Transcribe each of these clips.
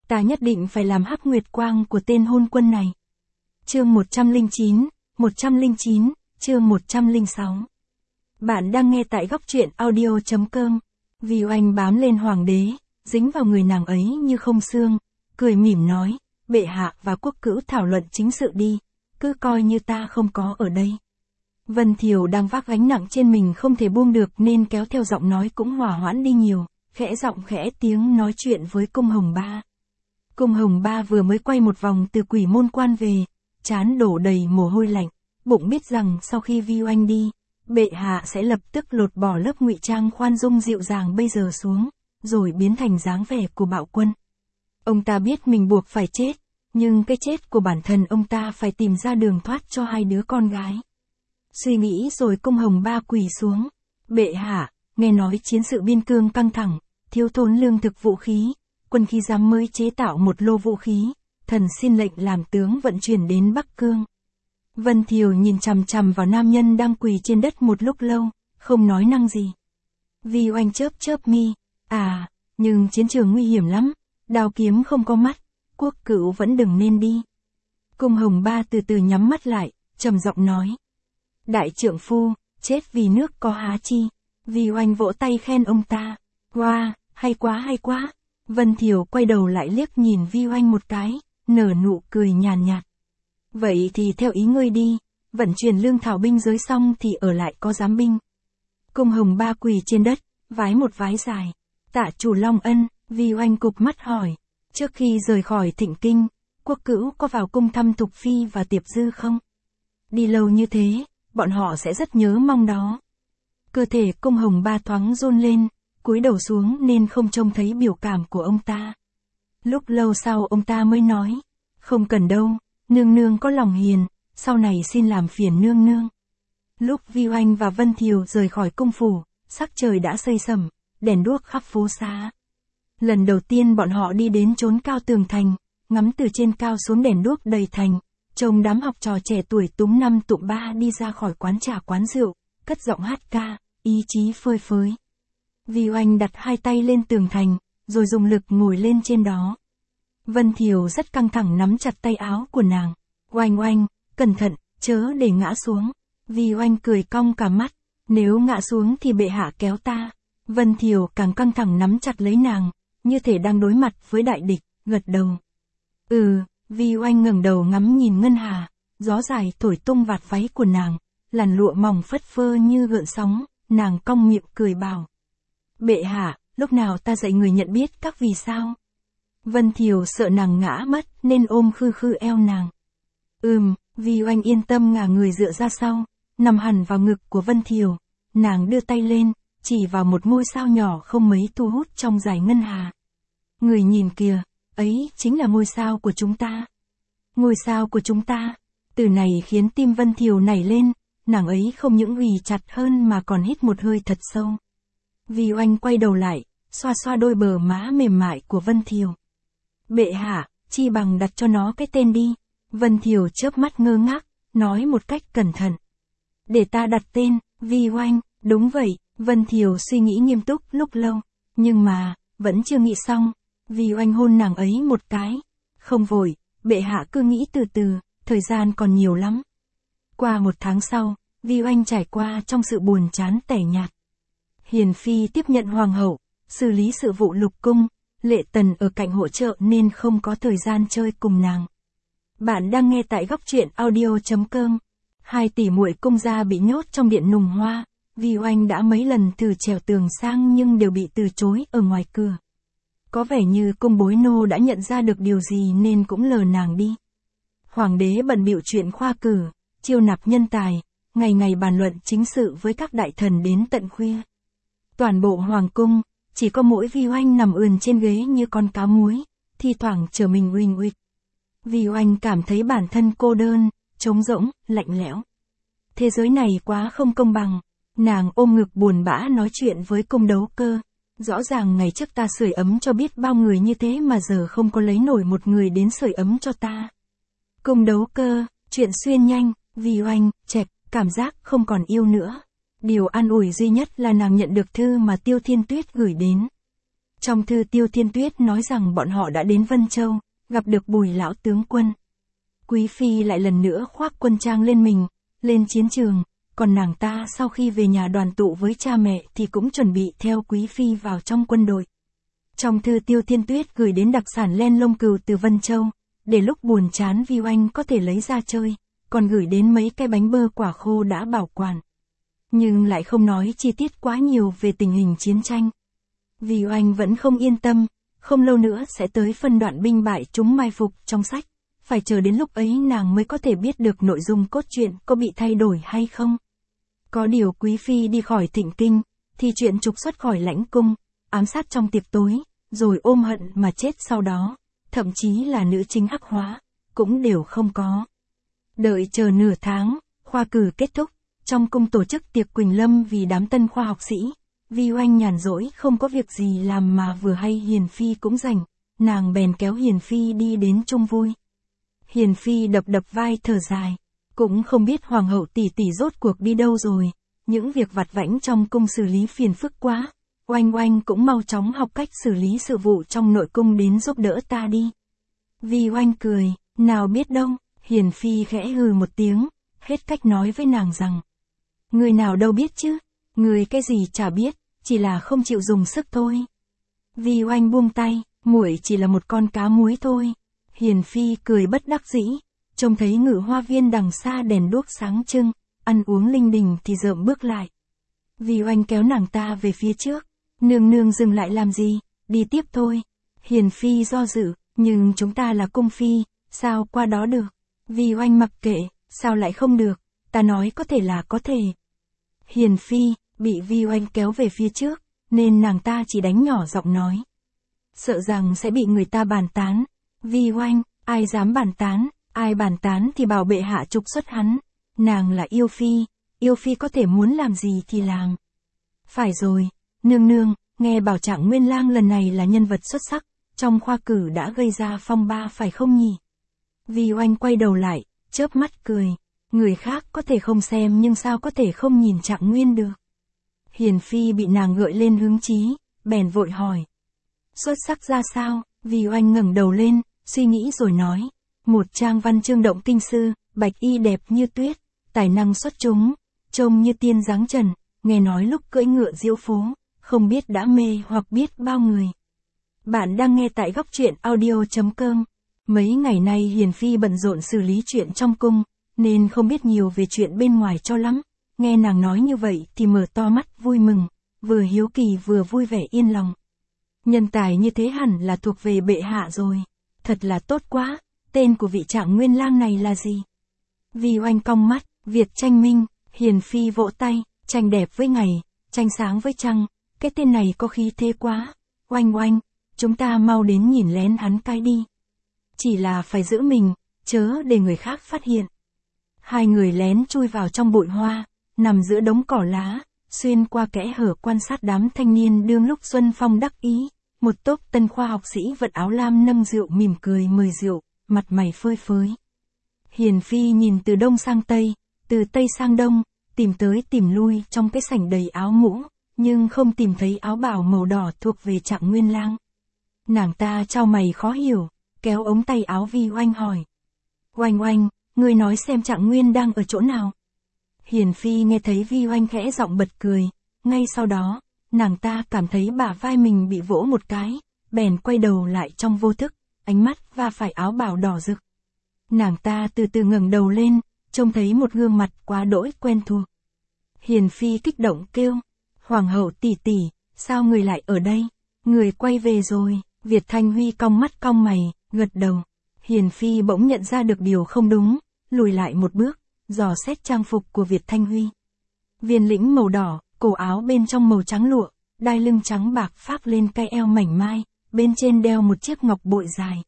Ta nhất định phải làm hắc nguyệt quang của tên hôn quân này. Chương 109, chương 106. Bạn đang nghe tại góc truyện audio.com. Vi Oanh bám lên hoàng đế, dính vào người nàng ấy như không xương, cười mỉm nói, bệ hạ và quốc cữu thảo luận chính sự đi, cứ coi như ta không có ở đây. Vân Thiều đang vác gánh nặng trên mình không thể buông được nên kéo theo giọng nói cũng hòa hoãn đi nhiều, khẽ giọng khẽ tiếng nói chuyện với Cung Hồng Ba. Cung Hồng Ba vừa mới quay một vòng từ Quỷ Môn Quan về, trán đổ đầy mồ hôi lạnh, bụng biết rằng sau khi Vi Oanh đi, bệ hạ sẽ lập tức lột bỏ lớp ngụy trang khoan dung dịu dàng bây giờ xuống, rồi biến thành dáng vẻ của bạo quân. Ông ta biết mình buộc phải chết, nhưng cái chết của bản thân ông ta phải tìm ra đường thoát cho hai đứa con gái. Suy nghĩ rồi Cung Hồng Ba quỳ xuống. Bệ hạ, nghe nói chiến sự biên cương căng thẳng, thiếu thốn lương thực vũ khí, quân khí giám mới chế tạo một lô vũ khí, thần xin lệnh làm tướng vận chuyển đến Bắc Cương. Vân Thiều nhìn chằm chằm vào nam nhân đang quỳ trên đất một lúc lâu, không nói năng gì. Vi Oanh chớp mi, nhưng chiến trường nguy hiểm lắm, đao kiếm không có mắt, quốc cữu vẫn đừng nên đi. Cung Hồng Ba từ từ nhắm mắt lại, trầm giọng nói. Đại trượng phu, chết vì nước có há chi. Vi Oanh vỗ tay khen ông ta. Wow, hay quá. Vân Thiều quay đầu lại liếc nhìn Vi Oanh một cái, nở nụ cười nhàn nhạt. Vậy thì theo ý ngươi đi, vận chuyển lương thảo binh giới xong thì ở lại có giám binh. Cung Hồng Ba quỳ trên đất, vái một vái dài. Tạ chủ long ân, Vi Oanh cụp mắt hỏi. Trước khi rời khỏi Thịnh Kinh, quốc cữu có vào cung thăm Thục Phi và Tiệp Dư không? Đi lâu như thế, bọn họ sẽ rất nhớ mong đó. Cơ thể Cung Hồng Ba thoáng run lên, cúi đầu xuống nên không trông thấy biểu cảm của ông ta. Lúc lâu sau ông ta mới nói, không cần đâu, nương nương có lòng hiền, sau này xin làm phiền nương nương. Lúc Vi Oanh và Vân Thiều rời khỏi cung phủ, sắc trời đã xây sẩm, đèn đuốc khắp phố xá. Lần đầu tiên bọn họ đi đến chốn cao tường thành, ngắm từ trên cao xuống đèn đuốc đầy thành, trông đám học trò trẻ tuổi túm năm tụm ba đi ra khỏi quán trà quán rượu, cất giọng hát ca, ý chí phơi phới. Vi Oanh đặt hai tay lên tường thành, rồi dùng lực ngồi lên trên đó. Vân Thiều rất căng thẳng nắm chặt tay áo của nàng. Oanh, cẩn thận, chớ để ngã xuống. Vi Oanh cười cong cả mắt, nếu ngã xuống thì bệ hạ kéo ta. Vân Thiều càng căng thẳng nắm chặt lấy nàng, như thể đang đối mặt với đại địch, gật đầu. Vi Oanh ngẩng đầu ngắm nhìn ngân hà, gió dài thổi tung vạt váy của nàng, làn lụa mỏng phất phơ như gợn sóng, nàng cong miệng cười bảo. Bệ hạ, lúc nào ta dạy người nhận biết các vì sao? Vân Thiều sợ nàng ngã mất nên ôm khư eo nàng. Vi Oanh yên tâm ngả người dựa ra sau, nằm hẳn vào ngực của Vân Thiều, nàng đưa tay lên, chỉ vào một ngôi sao nhỏ không mấy thu hút trong dải ngân hà. Người nhìn kìa, ấy chính là ngôi sao của chúng ta. Ngôi sao của chúng ta. Từ này khiến tim Vân Thiều nảy lên, nàng ấy không những ghì chặt hơn mà còn hít một hơi thật sâu. Vi Oanh quay đầu lại, xoa đôi bờ má mềm mại của Vân Thiều. Bệ hạ, chi bằng đặt cho nó cái tên đi. Vân Thiều chớp mắt ngơ ngác, nói một cách cẩn thận. Để ta đặt tên, Vi Oanh, đúng vậy. Vân Thiều suy nghĩ nghiêm túc lúc lâu, nhưng mà, vẫn chưa nghĩ xong. Vi Oanh hôn nàng ấy một cái. Không vội, bệ hạ cứ nghĩ từ từ, thời gian còn nhiều lắm. Qua một tháng sau, Vi Oanh trải qua trong sự buồn chán tẻ nhạt. Hiền Phi tiếp nhận hoàng hậu, xử lý sự vụ lục cung, Lệ Tần ở cạnh hỗ trợ nên không có thời gian chơi cùng nàng. Bạn đang nghe tại góc truyện audio.com. Hai tỷ muội cung gia bị nhốt trong điện nùng hoa, Vi Oanh đã mấy lần thử trèo tường sang nhưng đều bị từ chối ở ngoài cửa. Có vẻ như cung bối nô đã nhận ra được điều gì nên cũng lờ nàng đi. Hoàng đế bận bịu chuyện khoa cử, chiêu nạp nhân tài, ngày ngày bàn luận chính sự với các đại thần đến tận khuya. Toàn bộ hoàng cung, chỉ có mỗi Vi Oanh nằm ườn trên ghế như con cá muối, thi thoảng trở mình uỳnh uịch. Vi Oanh cảm thấy bản thân cô đơn, trống rỗng, lạnh lẽo. Thế giới này quá không công bằng. Nàng ôm ngực buồn bã nói chuyện với Cung Đấu Cơ. Rõ ràng ngày trước ta sưởi ấm cho biết bao người như thế mà giờ không có lấy nổi một người đến sưởi ấm cho ta. Cung Đấu Cơ, chuyện xuyên nhanh, Vi Oanh, chẹp, cảm giác không còn yêu nữa. Điều an ủi duy nhất là nàng nhận được thư mà Tiêu Thiên Tuyết gửi đến. Trong thư Tiêu Thiên Tuyết nói rằng bọn họ đã đến Vân Châu, gặp được Bùi lão tướng quân. Quý phi lại lần nữa khoác quân trang lên mình, lên chiến trường, còn nàng ta sau khi về nhà đoàn tụ với cha mẹ thì cũng chuẩn bị theo quý phi vào trong quân đội. Trong thư Tiêu Thiên Tuyết gửi đến đặc sản len lông cừu từ Vân Châu, để lúc buồn chán Vi Oanh có thể lấy ra chơi, còn gửi đến mấy cái bánh bơ quả khô đã bảo quản. Nhưng lại không nói chi tiết quá nhiều về tình hình chiến tranh. Vi Oanh vẫn không yên tâm, không lâu nữa sẽ tới phân đoạn binh bại chúng mai phục trong sách, phải chờ đến lúc ấy nàng mới có thể biết được nội dung cốt truyện có bị thay đổi hay không. Có điều quý phi đi khỏi Thịnh Kinh, thì chuyện trục xuất khỏi lãnh cung, ám sát trong tiệc tối, rồi ôm hận mà chết sau đó, thậm chí là nữ chính hắc hóa, cũng đều không có. Đợi chờ nửa tháng, khoa cử kết thúc, trong cung tổ chức tiệc Quỳnh Lâm vì đám tân khoa học sĩ. Vi Oanh nhàn rỗi không có việc gì làm mà vừa hay Hiền Phi cũng rảnh, nàng bèn kéo Hiền Phi đi đến chung vui. Hiền Phi đập đập vai thở dài, cũng không biết hoàng hậu tỷ tỷ rốt cuộc đi đâu rồi, những việc vặt vãnh trong cung xử lý phiền phức quá, Oanh Oanh cũng mau chóng học cách xử lý sự vụ trong nội cung đến giúp đỡ ta đi. Vi Oanh cười, nào biết đâu, Hiền Phi khẽ hừ một tiếng, hết cách nói với nàng rằng, người nào đâu biết chứ, người cái gì chả biết, chỉ là không chịu dùng sức thôi. Vi Oanh buông tay, muội chỉ là một con cá muối thôi. Hiền Phi cười bất đắc dĩ, trông thấy Ngự Hoa Viên đằng xa đèn đuốc sáng trưng, ăn uống linh đình thì rợm bước lại. Vi Oanh kéo nàng ta về phía trước, nương nương dừng lại làm gì, đi tiếp thôi. Hiền Phi do dự, nhưng chúng ta là cung phi, sao qua đó được. Vi Oanh mặc kệ, sao lại không được, ta nói có thể là có thể. Hiền Phi bị Vi Oanh kéo về phía trước, nên nàng ta chỉ đánh nhỏ giọng nói. Sợ rằng sẽ bị người ta bàn tán. Vi Oanh, ai dám bàn tán, ai bàn tán thì bảo bệ hạ trục xuất hắn. Nàng là yêu phi có thể muốn làm gì thì làm. Phải rồi, nương nương, nghe bảo Trạng Nguyên Lang lần này là nhân vật xuất sắc, trong khoa cử đã gây ra phong ba phải không nhỉ? Vi Oanh quay đầu lại, chớp mắt cười, người khác có thể không xem nhưng sao có thể không nhìn Trạng Nguyên được. Hiền Phi bị nàng gợi lên hứng chí, bèn vội hỏi. Xuất sắc ra sao? Vi Oanh ngẩng đầu lên, suy nghĩ rồi nói. Một trang văn chương động kinh sư, bạch y đẹp như tuyết, tài năng xuất chúng, trông như tiên dáng trần, nghe nói lúc cưỡi ngựa diễu phố, không biết đã mê hoặc biết bao người. Bạn đang nghe tại góc truyện audio.com. Mấy ngày nay Hiền Phi bận rộn xử lý chuyện trong cung, nên không biết nhiều về chuyện bên ngoài cho lắm. Nghe nàng nói như vậy thì mở to mắt vui mừng, vừa hiếu kỳ vừa vui vẻ yên lòng. Nhân tài như thế hẳn là thuộc về bệ hạ rồi. Thật là tốt quá, tên của vị Trạng Nguyên Lang này là gì? Vi Oanh cong mắt, Việt Tranh Minh. Hiền Phi vỗ tay, tranh đẹp với ngày, tranh sáng với trăng, cái tên này có khí thế quá. Oanh Oanh, chúng ta mau đến nhìn lén hắn cái đi. Chỉ là phải giữ mình, chớ để người khác phát hiện. Hai người lén chui vào trong bụi hoa, nằm giữa đống cỏ lá, xuyên qua kẽ hở quan sát đám thanh niên đương lúc xuân phong đắc ý. Một tốp tân khoa học sĩ vận áo lam nâng rượu mỉm cười mời rượu, mặt mày phơi phới. Hiền Phi nhìn từ đông sang tây, từ tây sang đông, tìm tới tìm lui trong cái sảnh đầy áo mũ, nhưng không tìm thấy áo bào màu đỏ thuộc về Trạng Nguyên Lang. Nàng ta chau mày khó hiểu, kéo ống tay áo Vi Oanh hỏi. Oanh Oanh, ngươi nói xem Trạng Nguyên đang ở chỗ nào? Hiền Phi nghe thấy Vi Oanh khẽ giọng bật cười, ngay sau đó, nàng ta cảm thấy bả vai mình bị vỗ một cái, bèn quay đầu lại trong vô thức, ánh mắt va phải áo bào đỏ rực. Nàng ta từ từ ngẩng đầu lên, trông thấy một gương mặt quá đỗi quen thuộc. Hiền Phi kích động kêu, Hoàng hậu tỷ tỷ, sao người lại ở đây? Người quay về rồi. Việt Thanh Huy cong mắt cong mày, gật đầu. Hiền Phi bỗng nhận ra được điều không đúng, lùi lại một bước, dò xét trang phục của Việt Thanh Huy. Viên lĩnh màu đỏ, cổ áo bên trong màu trắng lụa, đai lưng trắng bạc phác lên cái eo mảnh mai, bên trên đeo một chiếc ngọc bội dài.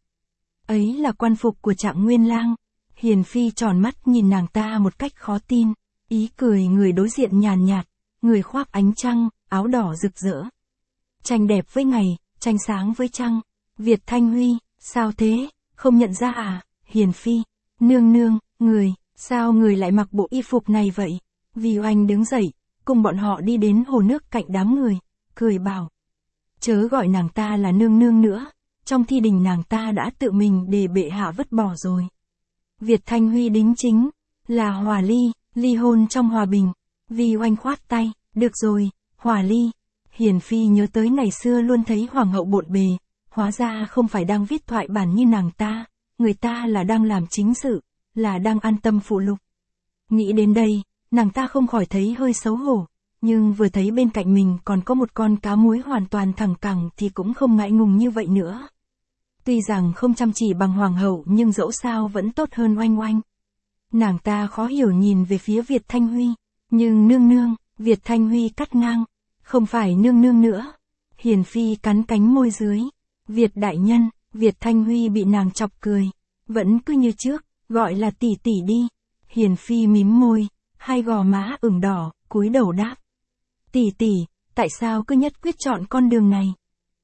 Ấy là quan phục của Trạng Nguyên Lang. Hiền Phi tròn mắt nhìn nàng ta một cách khó tin, ý cười người đối diện nhàn nhạt, người khoác ánh trăng, áo đỏ rực rỡ. Tranh đẹp với ngày, tranh sáng với trăng. Việt Thanh Huy, sao thế, không nhận ra à? Hiền Phi, nương nương, người, sao người lại mặc bộ y phục này vậy? Vi Oanh đứng dậy, cùng bọn họ đi đến hồ nước cạnh đám người, cười bảo. chớ gọi nàng ta là nương nương nữa, trong thi đình nàng ta đã tự mình để bệ hạ vứt bỏ rồi. Việt Thanh Huy đính chính, là hòa ly, ly hôn trong hòa bình. Vi Oanh khoát tay, được rồi, hòa ly. Hiền Phi nhớ tới ngày xưa luôn thấy hoàng hậu bộn bề, hóa ra không phải đang viết thoại bản như nàng ta, người ta là đang làm chính sự, là đang an tâm phụ lục. Nghĩ đến đây, nàng ta không khỏi thấy hơi xấu hổ, nhưng vừa thấy bên cạnh mình còn có một con cá muối hoàn toàn thẳng cẳng thì cũng không ngại ngùng như vậy nữa. Tuy rằng không chăm chỉ bằng hoàng hậu nhưng dẫu sao vẫn tốt hơn Oanh Oanh. Nàng ta khó hiểu nhìn về phía Việt Thanh Huy, nhưng nương nương, Việt Thanh Huy cắt ngang, không phải nương nương nữa. Hiền Phi cắn cánh môi dưới, Việt đại nhân, Việt Thanh Huy bị nàng chọc cười, vẫn cứ như trước, gọi là tỷ tỷ đi. Hiền Phi mím môi, hai gò má ửng đỏ, cúi đầu đáp. Tỷ tỷ, tại sao cứ nhất quyết chọn con đường này?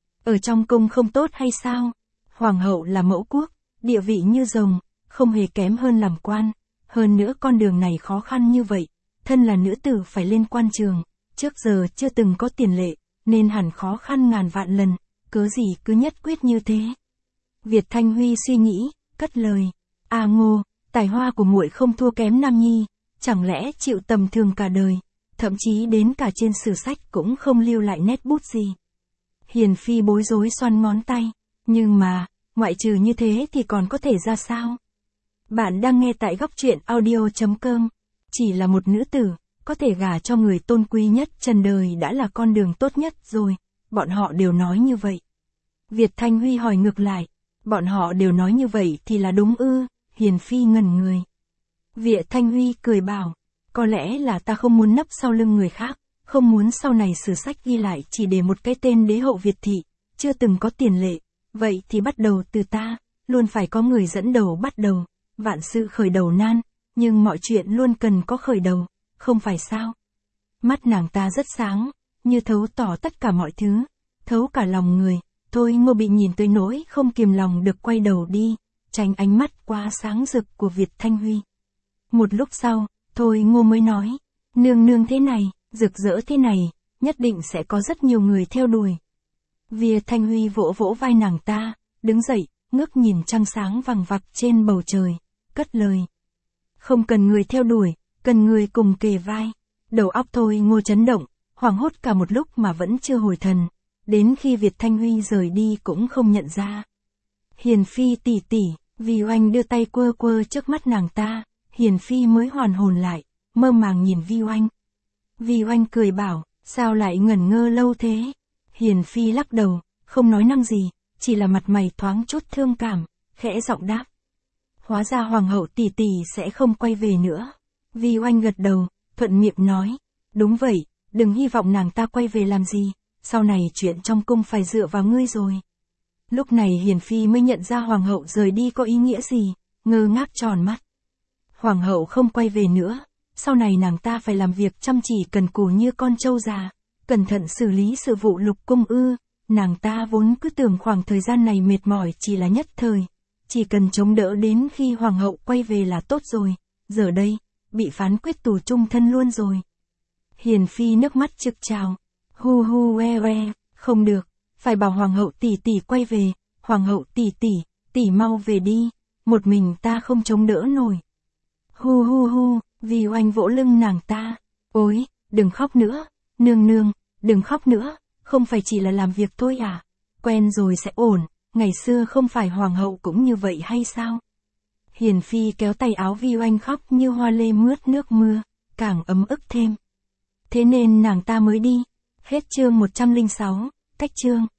Ở trong cung không tốt hay sao? Hoàng hậu là mẫu quốc, địa vị như rồng, không hề kém hơn làm quan. Hơn nữa con đường này khó khăn như vậy, thân là nữ tử phải lên quan trường, trước giờ chưa từng có tiền lệ, nên hẳn khó khăn ngàn vạn lần, cớ gì cứ nhất quyết như thế. Việt Thanh Huy suy nghĩ, cất lời, à Ngô, tài hoa của muội không thua kém Nam Nhi, chẳng lẽ chịu tầm thường cả đời, thậm chí đến cả trên sử sách cũng không lưu lại nét bút gì. Hiền Phi bối rối xoăn ngón tay, nhưng mà, ngoại trừ như thế thì còn có thể ra sao? Bạn đang nghe tại góc truyện audio.com. Chỉ là một nữ tử, có thể gả cho người tôn quý nhất trần đời đã là con đường tốt nhất rồi, bọn họ đều nói như vậy. Việt Thanh Huy hỏi ngược lại, bọn họ đều nói như vậy thì là đúng ư? Hiền Phi ngẩn người. Việt Thanh Huy cười bảo, có lẽ là ta không muốn nấp sau lưng người khác, không muốn sau này sử sách ghi lại chỉ để một cái tên đế hậu Việt thị, chưa từng có tiền lệ, vậy thì bắt đầu từ ta, luôn phải có người dẫn đầu bắt đầu, vạn sự khởi đầu nan, nhưng mọi chuyện luôn cần có khởi đầu, không phải sao? Mắt nàng ta rất sáng, như thấu tỏ tất cả mọi thứ, thấu cả lòng người. Thôi Ngô bị nhìn tới nỗi không kìm lòng được quay đầu đi, tránh ánh mắt quá sáng rực của Việt Thanh Huy. Một lúc sau, Thôi Ngô mới nói, nương nương thế này, rực rỡ thế này, nhất định sẽ có rất nhiều người theo đuổi. Việt Thanh Huy vỗ vỗ vai nàng ta, đứng dậy, ngước nhìn trăng sáng vằng vặc trên bầu trời, cất lời. Không cần người theo đuổi, cần người cùng kề vai. Đầu óc Thôi Ngô chấn động, hoảng hốt cả một lúc mà vẫn chưa hồi thần. Đến khi Việt Thanh Huy rời đi cũng không nhận ra. Hiền Phi tỷ tỷ, Vi Oanh đưa tay quơ quơ trước mắt nàng ta, Hiền Phi mới hoàn hồn lại, mơ màng nhìn Vi Oanh. Vi Oanh cười bảo, sao lại ngẩn ngơ lâu thế? Hiền Phi lắc đầu, không nói năng gì, chỉ là mặt mày thoáng chút thương cảm, khẽ giọng đáp. Hóa ra hoàng hậu tỷ tỷ sẽ không quay về nữa. Vi Oanh gật đầu, thuận miệng nói, đúng vậy, đừng hy vọng nàng ta quay về làm gì. Sau này chuyện trong cung phải dựa vào ngươi rồi. Lúc này Hiền Phi mới nhận ra hoàng hậu rời đi có ý nghĩa gì, ngơ ngác tròn mắt. Hoàng hậu không quay về nữa, sau này nàng ta phải làm việc chăm chỉ cần cù như con trâu già, cẩn thận xử lý sự vụ lục cung ư. Nàng ta vốn cứ tưởng khoảng thời gian này mệt mỏi chỉ là nhất thời, chỉ cần chống đỡ đến khi hoàng hậu quay về là tốt rồi, giờ đây, bị phán quyết tù chung thân luôn rồi. Hiền Phi nước mắt trực trào. Hu hu we we, không được, phải bảo hoàng hậu tỷ tỷ quay về, hoàng hậu tỷ tỷ mau về đi, một mình ta không chống đỡ nổi. Hu hu hu, Vi Oanh vỗ lưng nàng ta, ôi, đừng khóc nữa, nương nương, đừng khóc nữa, không phải chỉ là làm việc thôi à, quen rồi sẽ ổn, ngày xưa không phải hoàng hậu cũng như vậy hay sao? Hiền Phi kéo tay áo Vi Oanh khóc như hoa lê mướt nước mưa, càng ấm ức thêm. Thế nên nàng ta mới đi. Hết chương 106, cách chương.